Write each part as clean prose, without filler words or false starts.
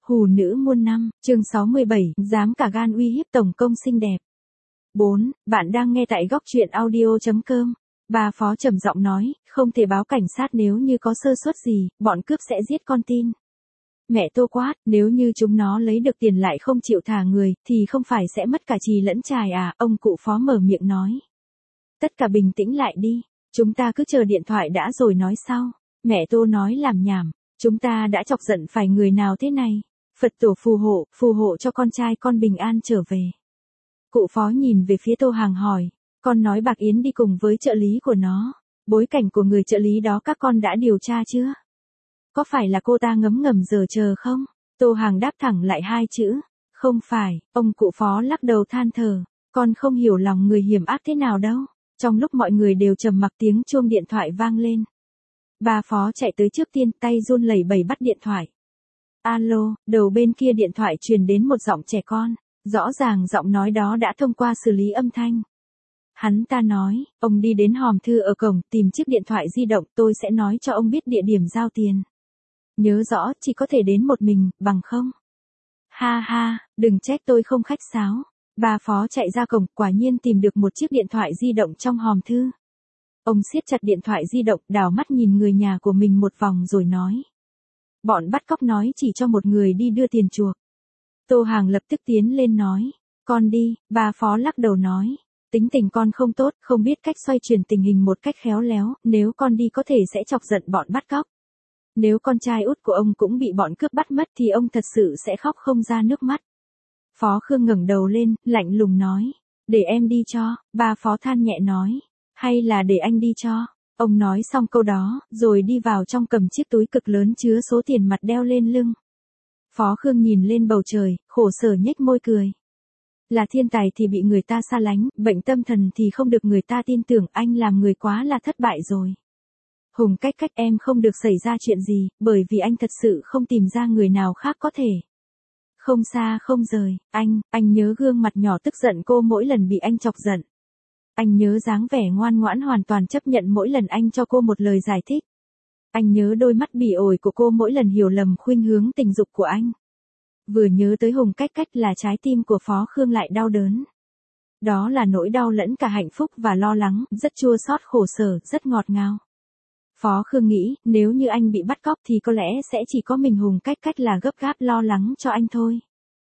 Hù nữ muôn năm, chương 67, dám cả gan uy hiếp tổng công xinh đẹp. 4. Bạn đang nghe tại góc truyện audio.com. Bà Phó trầm giọng nói, không thể báo cảnh sát nếu như có sơ suất gì, bọn cướp sẽ giết con tin. Mẹ Tô quát, nếu như chúng nó lấy được tiền lại không chịu thả người, thì không phải sẽ mất cả chì lẫn chài à, ông cụ Phó mở miệng nói. Tất cả bình tĩnh lại đi, chúng ta cứ chờ điện thoại đã rồi nói sau. Mẹ Tô nói làm nhảm, chúng ta đã chọc giận phải người nào thế này. Phật tổ phù hộ cho con trai con bình an trở về. Cụ Phó nhìn về phía Tô Hàng hỏi, con nói Bạc Yến đi cùng với trợ lý của nó, bối cảnh của người trợ lý đó các con đã điều tra chưa? Có phải là cô ta ngấm ngầm giờ chờ không? Tô Hàng đáp thẳng lại hai chữ, không phải. Ông cụ Phó lắc đầu than thở, con không hiểu lòng người hiểm ác thế nào đâu. Trong lúc mọi người đều trầm mặc tiếng chuông điện thoại vang lên. Bà Phó chạy tới trước tiên, tay run lẩy bẩy bắt điện thoại. Alo, đầu bên kia điện thoại truyền đến một giọng trẻ con, rõ ràng giọng nói đó đã thông qua xử lý âm thanh. Hắn ta nói, ông đi đến hòm thư ở cổng, tìm chiếc điện thoại di động, tôi sẽ nói cho ông biết địa điểm giao tiền. Nhớ rõ, chỉ có thể đến một mình, bằng không? Ha ha, đừng trách tôi không khách sáo. Bà Phó chạy ra cổng, quả nhiên tìm được một chiếc điện thoại di động trong hòm thư. Ông siết chặt điện thoại di động, đảo mắt nhìn người nhà của mình một vòng rồi nói. Bọn bắt cóc nói chỉ cho một người đi đưa tiền chuộc. Tô Hàng lập tức tiến lên nói. Con đi, bà Phó lắc đầu nói. Tính tình con không tốt, không biết cách xoay chuyển tình hình một cách khéo léo, nếu con đi có thể sẽ chọc giận bọn bắt cóc. Nếu con trai út của ông cũng bị bọn cướp bắt mất thì ông thật sự sẽ khóc không ra nước mắt. Phó Khương ngẩng đầu lên, lạnh lùng nói. Để em đi cho, bà Phó than nhẹ nói. Hay là để anh đi cho. Ông nói xong câu đó, rồi đi vào trong cầm chiếc túi cực lớn chứa số tiền mặt đeo lên lưng. Phó Khương nhìn lên bầu trời, khổ sở nhếch môi cười. Là thiên tài thì bị người ta xa lánh, bệnh tâm thần thì không được người ta tin tưởng, anh làm người quá là thất bại rồi. Hùng cách em không được xảy ra chuyện gì, bởi vì anh thật sự không tìm ra người nào khác có thể. Không xa không rời, anh nhớ gương mặt nhỏ tức giận cô mỗi lần bị anh chọc giận. Anh nhớ dáng vẻ ngoan ngoãn hoàn toàn chấp nhận mỗi lần anh cho cô một lời giải thích. Anh nhớ đôi mắt bỉ ổi của cô mỗi lần hiểu lầm khuynh hướng tình dục của anh. Vừa nhớ tới Hùng cách là trái tim của Phó Khương lại đau đớn. Đó là nỗi đau lẫn cả hạnh phúc và lo lắng, rất chua xót khổ sở, rất ngọt ngào. Phó Khương nghĩ, nếu như anh bị bắt cóc thì có lẽ sẽ chỉ có mình Hùng cách là gấp gáp lo lắng cho anh thôi.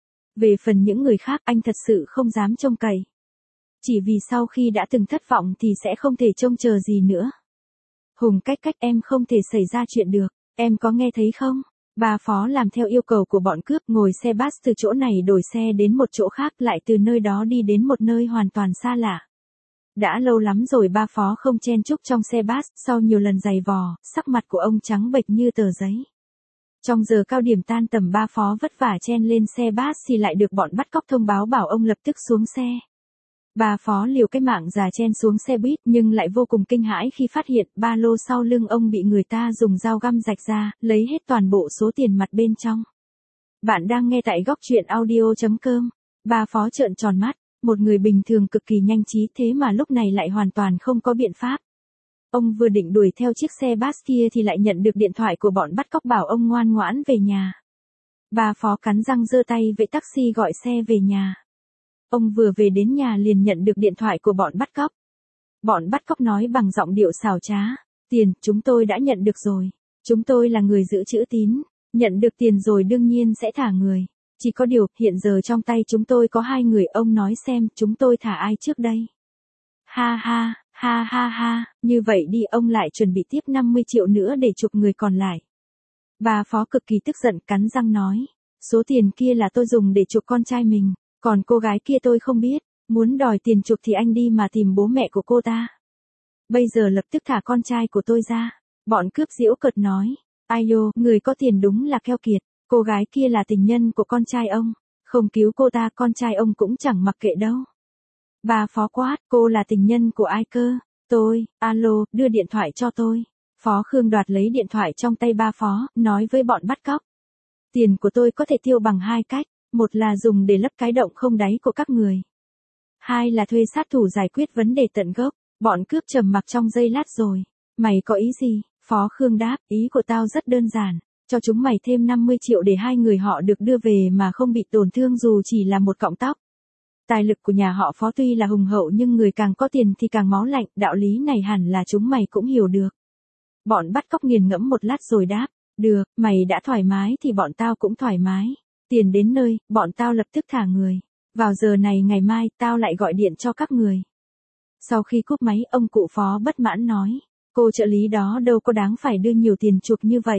Về phần những người khác anh thật sự không dám trông cậy. Chỉ vì sau khi đã từng thất vọng thì sẽ không thể trông chờ gì nữa. Hùng cách em không thể xảy ra chuyện được, em có nghe thấy không? Bà Phó làm theo yêu cầu của bọn cướp, ngồi xe bus từ chỗ này đổi xe đến một chỗ khác, lại từ nơi đó đi đến một nơi hoàn toàn xa lạ. Đã lâu lắm rồi ba Phó không chen chúc trong xe bus, sau nhiều lần giày vò, sắc mặt của ông trắng bệch như tờ giấy. Trong giờ cao điểm tan tầm ba Phó vất vả chen lên xe bus thì lại được bọn bắt cóc thông báo bảo ông lập tức xuống xe. Bà Phó liều cái mạng già chen xuống xe buýt nhưng lại vô cùng kinh hãi khi phát hiện ba lô sau lưng ông bị người ta dùng dao găm rạch ra, lấy hết toàn bộ số tiền mặt bên trong. Bạn đang nghe tại góc truyện audio.com. Bà Phó trợn tròn mắt, một người bình thường cực kỳ nhanh trí thế mà lúc này lại hoàn toàn không có biện pháp. Ông vừa định đuổi theo chiếc xe bus kia thì lại nhận được điện thoại của bọn bắt cóc bảo ông ngoan ngoãn về nhà. Bà Phó cắn răng giơ tay vẫy taxi gọi xe về nhà. Ông vừa về đến nhà liền nhận được điện thoại của bọn bắt cóc. Bọn bắt cóc nói bằng giọng điệu xảo trá, tiền, chúng tôi đã nhận được rồi. Chúng tôi là người giữ chữ tín, nhận được tiền rồi đương nhiên sẽ thả người. Chỉ có điều, hiện giờ trong tay chúng tôi có 2 người, ông nói xem chúng tôi thả ai trước đây. Ha ha, như vậy đi, ông lại chuẩn bị tiếp 50 triệu nữa để chuộc người còn lại. Bà Phó cực kỳ tức giận cắn răng nói, số tiền kia là tôi dùng để chuộc con trai mình. Còn cô gái kia tôi không biết, muốn đòi tiền chuộc thì anh đi mà tìm bố mẹ của cô ta. Bây giờ lập tức thả con trai của tôi ra. Bọn cướp giễu cợt nói, ai yo, người có tiền đúng là keo kiệt, cô gái kia là tình nhân của con trai ông, không cứu cô ta con trai ông cũng chẳng mặc kệ đâu. Bà Phó quát, cô là tình nhân của ai cơ? Tôi, alo, đưa điện thoại cho tôi. Phó Khương đoạt lấy điện thoại trong tay ba Phó, nói với bọn bắt cóc. Tiền của tôi có thể tiêu bằng 2 cách. Một là dùng để lấp cái động không đáy của các người. 2 là thuê sát thủ giải quyết vấn đề tận gốc. Bọn cướp trầm mặc trong giây lát rồi. Mày có ý gì? Phó Khương đáp, ý của tao rất đơn giản. cho chúng mày thêm 50 triệu để hai người họ được đưa về mà không bị tổn thương dù chỉ là một cọng tóc. Tài lực của nhà họ Phó tuy là hùng hậu nhưng người càng có tiền thì càng máu lạnh, đạo lý này hẳn là chúng mày cũng hiểu được. Bọn bắt cóc nghiền ngẫm một lát rồi đáp, được, mày đã thoải mái thì bọn tao cũng thoải mái. Tiền đến nơi, bọn tao lập tức thả người. Vào giờ này ngày mai tao lại gọi điện cho các người. Sau khi cúp máy ông cụ Phó bất mãn nói, cô trợ lý đó đâu có đáng phải đưa nhiều tiền chuộc như vậy.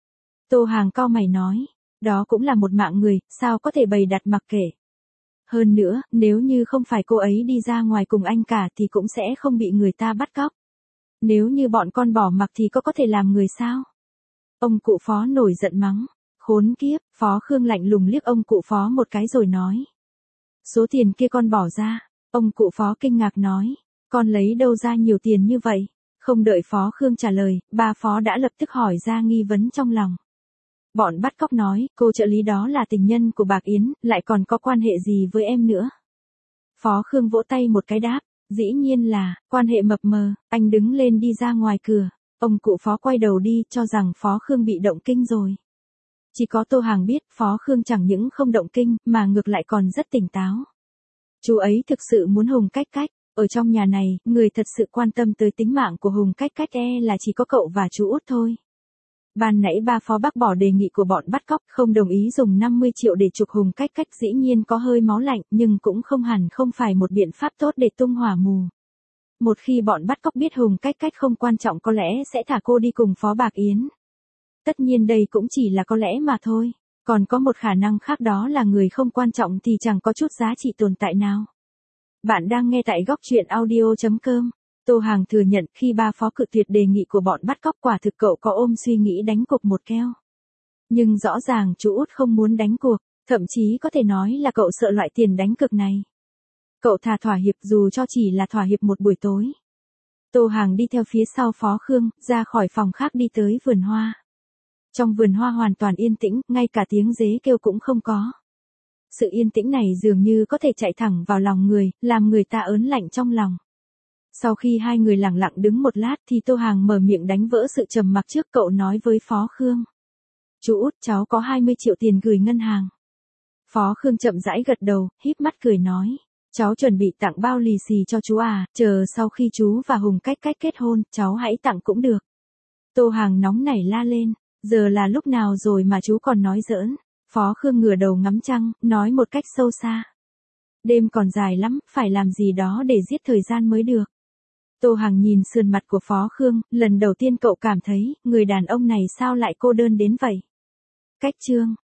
Tô Hàng cau mày nói, đó cũng là một mạng người, sao có thể bày đặt mặc kệ. Hơn nữa, nếu như không phải cô ấy đi ra ngoài cùng anh cả thì cũng sẽ không bị người ta bắt cóc. Nếu như bọn con bỏ mặc thì có thể làm người sao? Ông cụ Phó nổi giận mắng. Khốn kiếp, Phó Khương lạnh lùng liếc ông cụ Phó một cái rồi nói. Số tiền kia con bỏ ra. Ông cụ Phó kinh ngạc nói. Con lấy đâu ra nhiều tiền như vậy? Không đợi Phó Khương trả lời, ba Phó đã lập tức hỏi ra nghi vấn trong lòng. Bọn bắt cóc nói, cô trợ lý đó là tình nhân của Bạc Yến, lại còn có quan hệ gì với em nữa? Phó Khương vỗ tay một cái đáp, dĩ nhiên là, quan hệ mập mờ, anh đứng lên đi ra ngoài cửa. Ông cụ Phó quay đầu đi cho rằng Phó Khương bị động kinh rồi. Chỉ có Tô Hàng biết Phó Khương chẳng những không động kinh mà ngược lại còn rất tỉnh táo. Chú ấy thực sự muốn Hùng Cách Cách. Ở trong nhà này, người thật sự quan tâm tới tính mạng của Hùng Cách Cách là chỉ có cậu và chú Út thôi. Ban nãy ba Phó bác bỏ đề nghị của bọn bắt cóc, không đồng ý dùng 50 triệu để chuộc Hùng Cách Cách, dĩ nhiên có hơi máu lạnh nhưng cũng không hẳn không phải một biện pháp tốt để tung hỏa mù. Một khi bọn bắt cóc biết Hùng Cách Cách không quan trọng có lẽ sẽ thả cô đi cùng Phó Bạc Yến. Tất nhiên đây cũng chỉ là có lẽ mà thôi, còn có một khả năng khác đó là người không quan trọng thì chẳng có chút giá trị tồn tại nào. Bạn đang nghe tại góc truyện audio.com. Tô Hàng thừa nhận khi ba Phó cự tuyệt đề nghị của bọn bắt cóc quả thực cậu có ôm suy nghĩ đánh cuộc một keo. Nhưng rõ ràng chú Út không muốn đánh cuộc, thậm chí có thể nói là cậu sợ loại tiền đánh cược này. Cậu thà thỏa hiệp dù cho chỉ là thỏa hiệp một buổi tối. Tô Hàng đi theo phía sau Phó Khương, ra khỏi phòng khác đi tới vườn hoa. Trong vườn hoa hoàn toàn yên tĩnh, ngay cả tiếng dế kêu cũng không có. Sự yên tĩnh này dường như có thể chạy thẳng vào lòng người, làm người ta ớn lạnh trong lòng. Sau khi hai người lặng lặng đứng một lát thì Tô Hàng mở miệng đánh vỡ sự trầm mặc trước, cậu nói với Phó Khương. Chú Út, cháu có 20 triệu tiền gửi ngân hàng. Phó Khương chậm rãi gật đầu, híp mắt cười nói. Cháu chuẩn bị tặng bao lì xì cho chú à, chờ sau khi chú và Hùng Cách Cách kết hôn, cháu hãy tặng cũng được. Tô Hàng nóng nảy la lên, giờ là lúc nào rồi mà chú còn nói giỡn. Phó Khương ngửa đầu ngắm trăng, nói một cách sâu xa. Đêm còn dài lắm, phải làm gì đó để giết thời gian mới được. Tô Hàng nhìn sườn mặt của Phó Khương, lần đầu tiên cậu cảm thấy, người đàn ông này sao lại cô đơn đến vậy. Cách chương